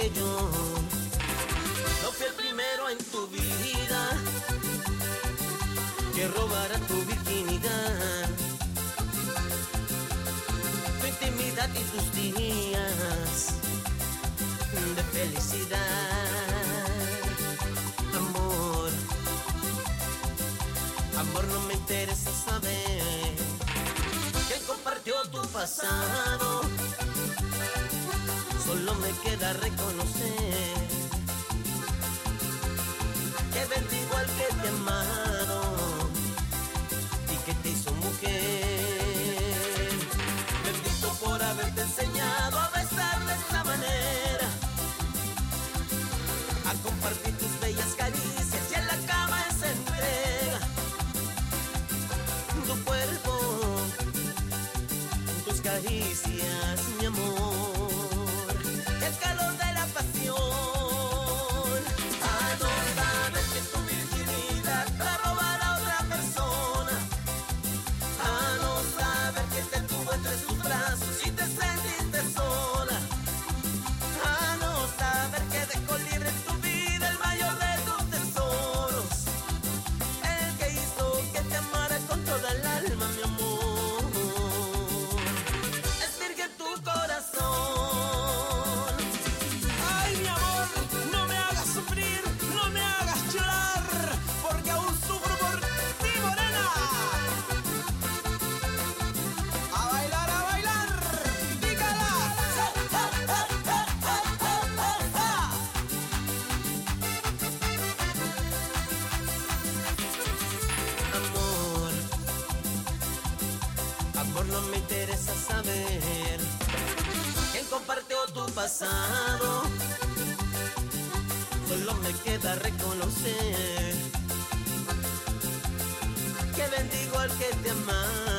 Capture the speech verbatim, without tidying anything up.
que yo no fui el primero en tu vida que robara tu virginidad, tu intimidad y tus días de felicidad. Amor, amor, no me interesa saber quién compartió tu pasado, solo me queda reconocer que bendigo al que te ha amado y que te hizo mujer. Bendito por haberte enseñado a besar de esta manera, a compartir tus bellas caricias y en la cama esa entrega. Tu cuerpo, tus caricias, mi amor, el calor de la pasión. A no saber que tu virginidad la robará otra persona, a no saber que te tuvo entre sus brazos y te sentiste sola, a no saber que dejó libre en tu vida el mayor de tus tesoros, el que hizo que te amara con toda el alma, mi amor. Es virgen tu corazón. Ay, mi amor, no me hagas sufrir, no me hagas llorar, porque aún sufro por ti, morena. A bailar, a bailar, pícala. Amor, amor, no me interesa saber quién compartió tu pasado, solo me queda reconocer que bendigo al que te ama